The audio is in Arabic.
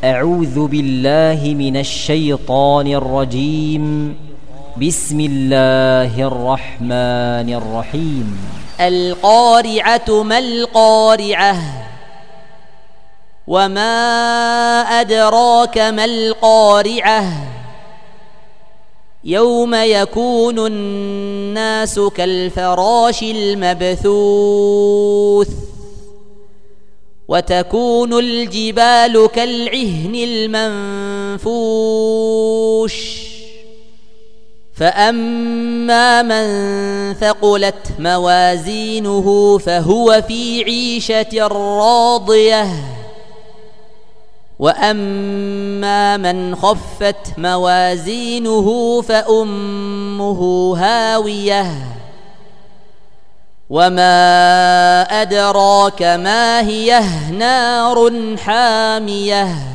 أعوذ بالله من الشيطان الرجيم. بسم الله الرحمن الرحيم. القارعة ما القارعة وما أدراك ما القارعة يوم يكون الناس كالفراش المبثوث وتكون الجبال كالعهن المنفوش فأما من ثقلت موازينه فهو في عيشة راضية وأما من خفت موازينه فأمه هاوية وما أدراك ما هي نار حامية